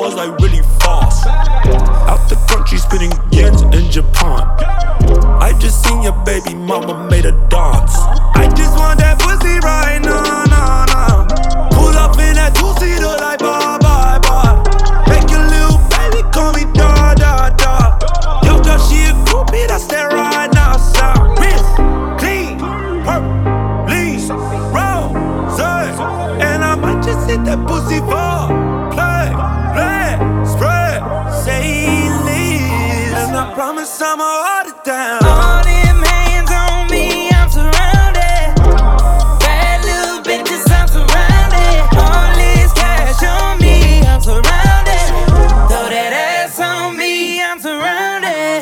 cars like really fast. Out the country spinning yens in Japan. I just seen your baby mama made a dance. I just want that pussy right now, now, now. Pull up in that two-seater like bye, bye, bye. Make your little baby call me da, da, da. Yo, girl, she a groupie, that's that right now. Sound wrist, clean, purple, lean, rose. And I might just hit that pussy for play, spread, say leave. And I promise I'ma hold it down. All them hands on me, I'm surrounded. Bad little bitches, I'm surrounded. All this cash on me, I'm surrounded. Throw that ass on me, I'm surrounded.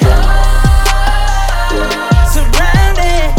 Surrounded.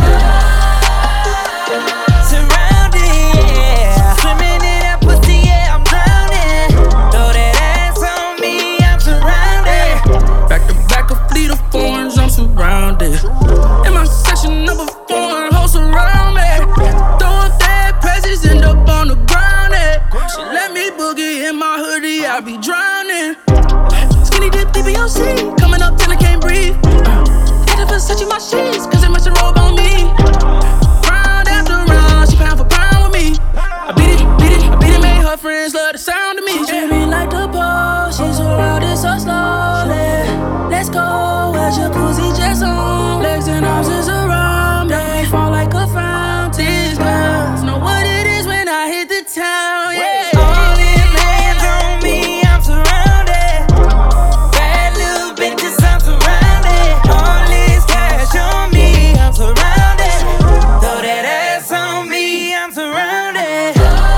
Surrounded, yeah. Swimming in that pussy, yeah, I'm drowning. Throw that ass on me, I'm surrounded. Back to back, a fleet of foreigns, I'm surrounded. In my section, number 4, hoes around me. Throwing bad presses, end up on the ground. She let me boogie in my hoodie, I be drowning. Skinny dip, DBOC, coming up till I can't breathe. Hit the Versace my sheets, cause it match the robe on me. Round after round, she pound for pound with me. I beat it, made her friends love the sound of me. She treat me like the pole, she surrounded so slowly. Let's go, where's jacuzzi jets on? Legs and arms is around me. Fall like a fountain. These girls know what it is when I hit the town, yeah. All them hands on me, I'm surrounded. Bad little bitches, I'm surrounded. All this cash on me, I'm surrounded. Throw that ass on me, I'm surrounded.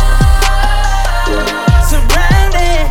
Surrounded.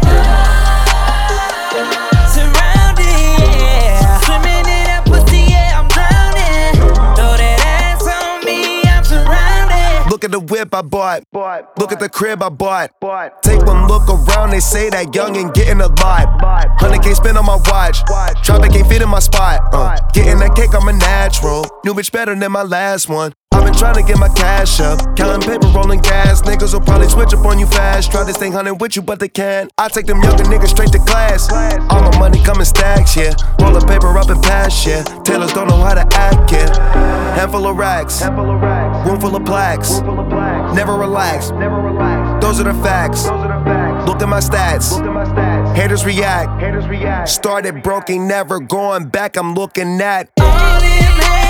Surrounded, yeah. Swimming in that pussy, yeah, I'm drowning. Throw that ass on me, I'm surrounded. Look at the whip I bought. Look at the crib I bought. Take one look around, they say that youngin' getting a lot. 100K spent on my watch. Traffic ain't fit in my spot. Getting that cake, I'm a natural. New bitch better than my last one. I've been trying to get my cash up. Counting paper, rolling gas. Niggas will probably switch up on you fast. Try to stay hunting with you, but they can't. I take them younger niggas straight to class. All my money come in stacks, yeah. Roll the paper up and pass, yeah. Tailors don't know how to act, yeah. Handful of racks. Room full of plaques. Never relax. Those are the facts. Look at my stats. Haters react. Started broke, ain't never going back. I'm looking at All them hands